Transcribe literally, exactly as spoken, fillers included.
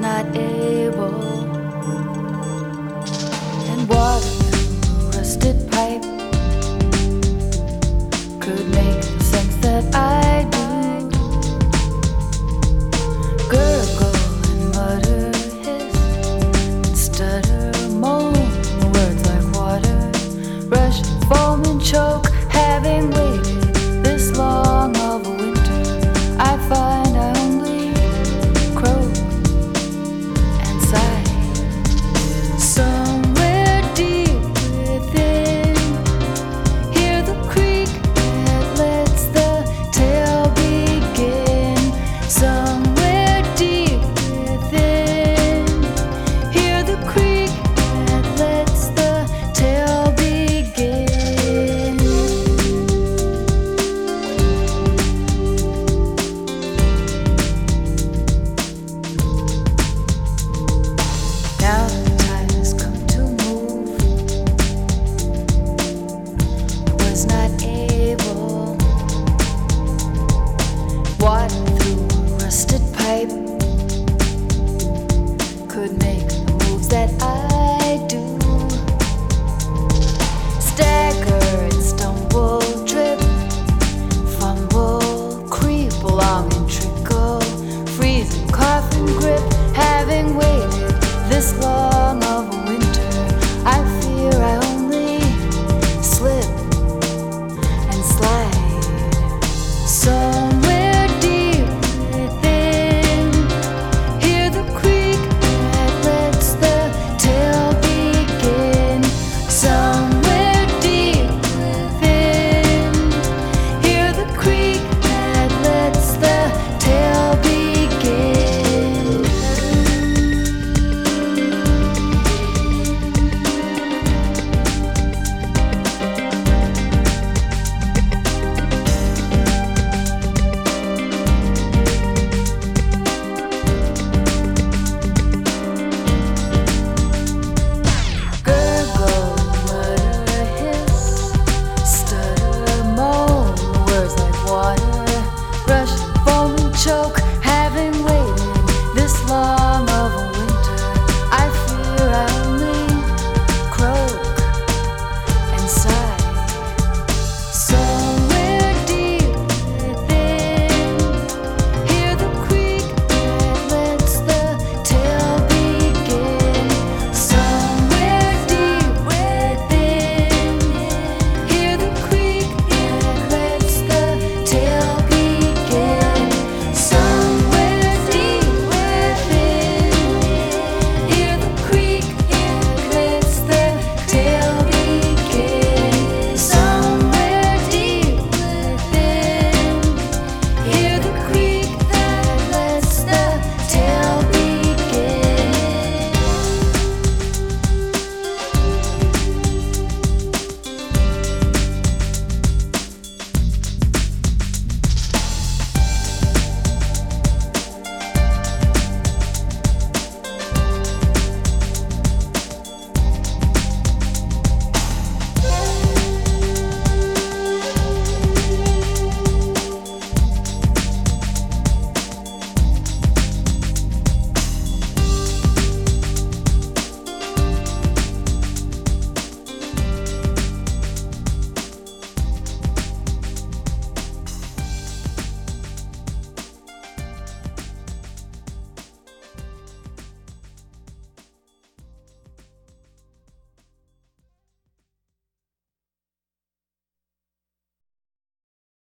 not able, and water through a rusted pipe could make the sense that I do. Gurgle and mutter, hiss and stutter, moan, words like water rush, foam and choke. Having waited this long of a winter, I find I only croak and sigh. Somewhere deep within, hear the creak that lets the tale begin. Somewhere deep within, hear the creak that lets the tale begin. Now the time has come to move. I was not able. Water through a rusted pipe could make the moves that I do. Stagger and stumble, trip, fumble, creep along and trickle, freeze and cough and grip. Having waited this long